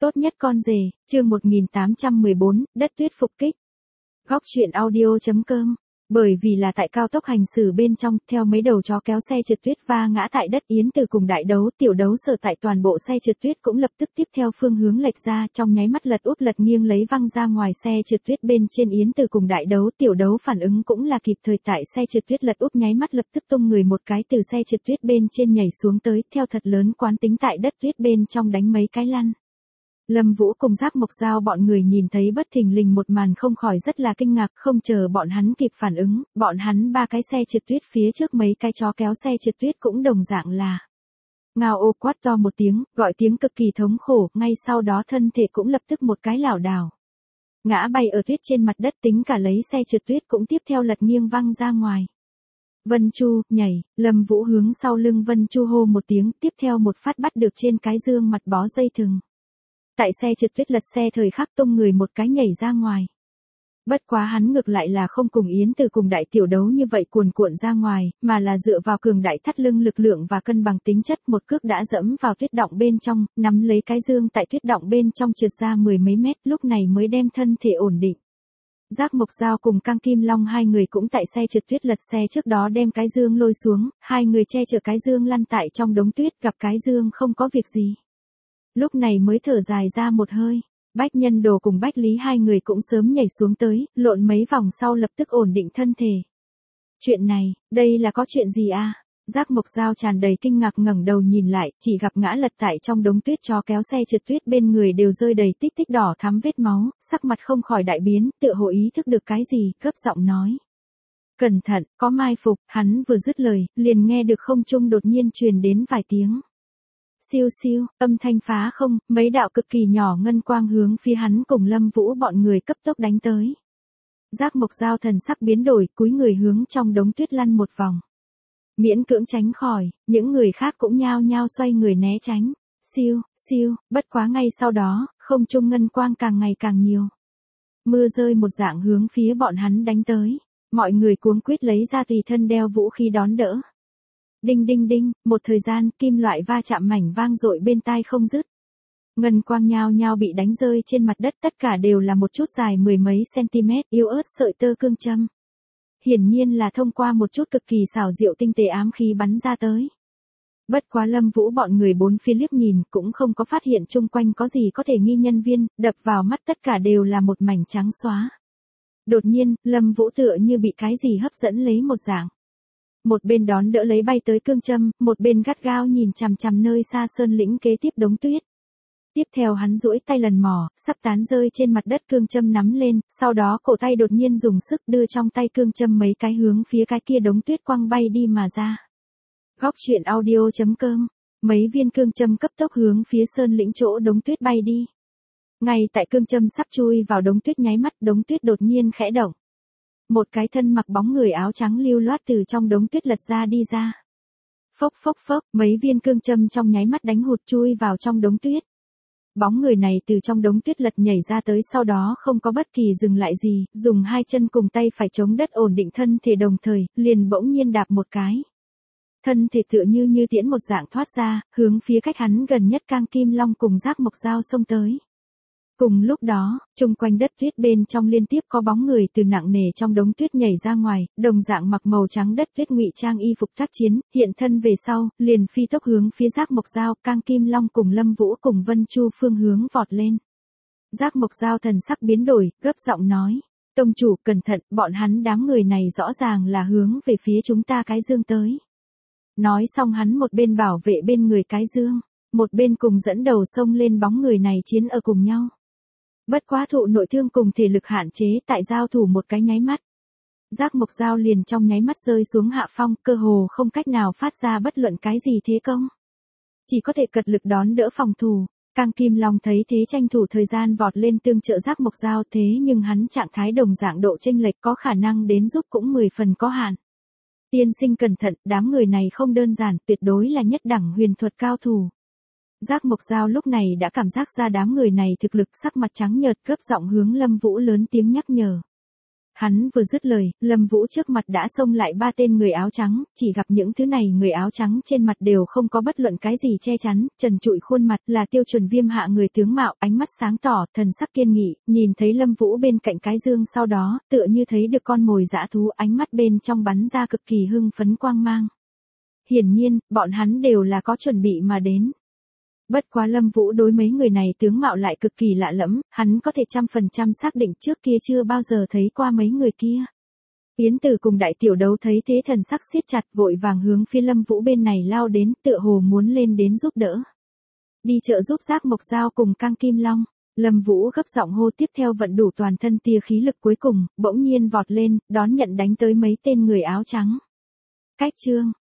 Tốt nhất con rể, chương 1814, đất tuyết phục kích. Góc truyện audio.com. Bởi vì là tại cao tốc hành xử bên trong, theo mấy đầu chó kéo xe trượt tuyết va ngã tại đất Yến Từ cùng đại đấu tiểu đấu sở tại toàn bộ xe trượt tuyết cũng lập tức tiếp theo phương hướng lệch ra, trong nháy mắt lật úp lật nghiêng lấy văng ra ngoài xe trượt tuyết bên trên Yến Từ cùng đại đấu tiểu đấu phản ứng cũng là kịp thời tại xe trượt tuyết lật úp nháy mắt lập tức tung người một cái từ xe trượt tuyết bên trên nhảy xuống tới, theo thật lớn quán tính tại đất tuyết bên trong đánh mấy cái lăn. Lâm Vũ cùng Giác Mộc Dao bọn người nhìn thấy bất thình lình một màn không khỏi rất là kinh ngạc, không chờ bọn hắn kịp phản ứng, bọn hắn ba cái xe trượt tuyết phía trước mấy cái chó kéo xe trượt tuyết cũng đồng dạng là ngao ô quát to một tiếng, gọi tiếng cực kỳ thống khổ, ngay sau đó thân thể cũng lập tức một cái lảo đảo ngã bay ở tuyết trên mặt đất, tính cả lấy xe trượt tuyết cũng tiếp theo lật nghiêng văng ra ngoài. Vân Chu, nhảy, Lâm Vũ hướng sau lưng Vân Chu hô một tiếng, tiếp theo một phát bắt được trên cái dương mặt bó dây thừng. Tại xe trượt tuyết lật xe thời khắc tung người một cái nhảy ra ngoài. Bất quá hắn ngược lại là không cùng Yến Từ cùng đại tiểu đấu như vậy cuồn cuộn ra ngoài, mà là dựa vào cường đại thắt lưng lực lượng và cân bằng tính chất, một cước đã dẫm vào tuyết đọng bên trong, nắm lấy cái dương tại tuyết đọng bên trong trượt ra mười mấy mét, lúc này mới đem thân thể ổn định. Giác Mộc Dao cùng Cang Kim Long hai người cũng tại xe trượt tuyết lật xe trước đó đem cái dương lôi xuống, hai người che chở cái dương lăn tại trong đống tuyết, gặp cái dương không có việc gì. Lúc này mới thở dài ra một hơi. Bách Nhân Đồ cùng Bách Lý hai người cũng sớm nhảy xuống tới, lộn mấy vòng sau lập tức ổn định thân thể. Chuyện này, đây là có chuyện gì à? Giác Mộc Dao tràn đầy kinh ngạc ngẩng đầu nhìn lại, chỉ gặp ngã lật tại trong đống tuyết chó kéo xe trượt tuyết bên người đều rơi đầy tích tích đỏ thắm vết máu, sắc mặt không khỏi đại biến, tựa hồ ý thức được cái gì, gấp giọng nói. Cẩn thận, có mai phục, hắn vừa dứt lời, liền nghe được không trung đột nhiên truyền đến vài tiếng. Siêu siêu, âm thanh phá không, mấy đạo cực kỳ nhỏ ngân quang hướng phía hắn cùng Lâm Vũ bọn người cấp tốc đánh tới. Giác Mộc Dao thần sắc biến đổi, cúi người hướng trong đống tuyết lăn một vòng. Miễn cưỡng tránh khỏi, những người khác cũng nhao nhao xoay người né tránh. Siêu, siêu, bất quá ngay sau đó, không trung ngân quang càng ngày càng nhiều. Mưa rơi một dạng hướng phía bọn hắn đánh tới. Mọi người cuống quýt lấy ra tùy thân đeo vũ khí đón đỡ. Đinh đinh đinh, một thời gian, kim loại va chạm mảnh vang dội bên tai không dứt. Ngân quang nhao nhao bị đánh rơi trên mặt đất, tất cả đều là một chút dài mười mấy cm, yếu ớt sợi tơ cương châm. Hiển nhiên là thông qua một chút cực kỳ xảo diệu tinh tế ám khí bắn ra tới. Bất quá Lâm Vũ bọn người bốn phía liếc nhìn, cũng không có phát hiện chung quanh có gì có thể nghi nhân viên, đập vào mắt tất cả đều là một mảnh trắng xóa. Đột nhiên, Lâm Vũ tựa như bị cái gì hấp dẫn lấy một dạng. Một bên đón đỡ lấy bay tới cương châm, một bên gắt gao nhìn chằm chằm nơi xa sơn lĩnh kế tiếp đống tuyết. Tiếp theo hắn duỗi tay lần mò, sắp tán rơi trên mặt đất cương châm nắm lên, sau đó cổ tay đột nhiên dùng sức đưa trong tay cương châm mấy cái hướng phía cái kia đống tuyết quăng bay đi mà ra. Góc truyện audio.com. Mấy viên cương châm cấp tốc hướng phía sơn lĩnh chỗ đống tuyết bay đi. Ngay tại cương châm sắp chui vào đống tuyết nháy mắt, đống tuyết đột nhiên khẽ động. Một cái thân mặc bóng người áo trắng lưu loát từ trong đống tuyết lật ra đi ra. Phốc phốc phốc, mấy viên cương châm trong nháy mắt đánh hụt chui vào trong đống tuyết. Bóng người này từ trong đống tuyết lật nhảy ra tới, sau đó không có bất kỳ dừng lại gì, dùng hai chân cùng tay phải chống đất ổn định thân thể, đồng thời, liền bỗng nhiên đạp một cái. Thân thể tựa như tiễn một dạng thoát ra, hướng phía cách hắn gần nhất Cang Kim Long cùng Giác Mộc Dao xông tới. Cùng lúc đó, chung quanh đất tuyết bên trong liên tiếp có bóng người từ nặng nề trong đống tuyết nhảy ra ngoài, đồng dạng mặc màu trắng đất tuyết ngụy trang y phục tác chiến, hiện thân về sau, liền phi tốc hướng phía Giác Mộc Dao, Cang Kim Long cùng Lâm Vũ cùng Vân Chu phương hướng vọt lên. Giác Mộc Dao thần sắc biến đổi, gấp giọng nói, tông chủ cẩn thận, bọn hắn đám người này rõ ràng là hướng về phía chúng ta cái dương tới. Nói xong hắn một bên bảo vệ bên người cái dương, một bên cùng dẫn đầu xông lên bóng người này chiến ở cùng nhau. Bất quá thụ nội thương cùng thể lực hạn chế, tại giao thủ một cái nháy mắt. Giác Mộc Dao liền trong nháy mắt rơi xuống hạ phong, cơ hồ không cách nào phát ra bất luận cái gì thế công. Chỉ có thể cật lực đón đỡ phòng thủ. Cang Kim Long thấy thế tranh thủ thời gian vọt lên tương trợ Giác Mộc Dao, thế nhưng hắn trạng thái đồng dạng độ chênh lệch, có khả năng đến giúp cũng 10 phần có hạn. Tiên sinh cẩn thận, đám người này không đơn giản, tuyệt đối là nhất đẳng huyền thuật cao thủ. Giác Mộc Dao lúc này đã cảm giác ra đám người này thực lực, sắc mặt trắng nhợt, gấp giọng hướng Lâm Vũ lớn tiếng nhắc nhở. Hắn vừa dứt lời, Lâm Vũ trước mặt đã xông lại ba tên người áo trắng, chỉ gặp những thứ này người áo trắng trên mặt đều không có bất luận cái gì che chắn, trần trụi khuôn mặt là tiêu chuẩn viêm hạ người tướng mạo, ánh mắt sáng tỏ, thần sắc kiên nghị, nhìn thấy Lâm Vũ bên cạnh cái dương sau đó, tựa như thấy được con mồi dã thú, ánh mắt bên trong bắn ra cực kỳ hưng phấn quang mang. Hiển nhiên, bọn hắn đều là có chuẩn bị mà đến. Bất quá Lâm Vũ đối mấy người này tướng mạo lại cực kỳ lạ lẫm, hắn có thể 100% xác định trước kia chưa bao giờ thấy qua mấy người kia. Yến Tử cùng đại tiểu đấu thấy thế thần sắc siết chặt vội vàng hướng phía Lâm Vũ bên này lao đến, tựa hồ muốn lên đến giúp đỡ. Đi trợ giúp Giáp Mộc Giao cùng Cang Kim Long. Lâm Vũ gấp giọng hô tiếp theo vận đủ toàn thân tia khí lực cuối cùng, bỗng nhiên vọt lên, đón nhận đánh tới mấy tên người áo trắng. Cách chương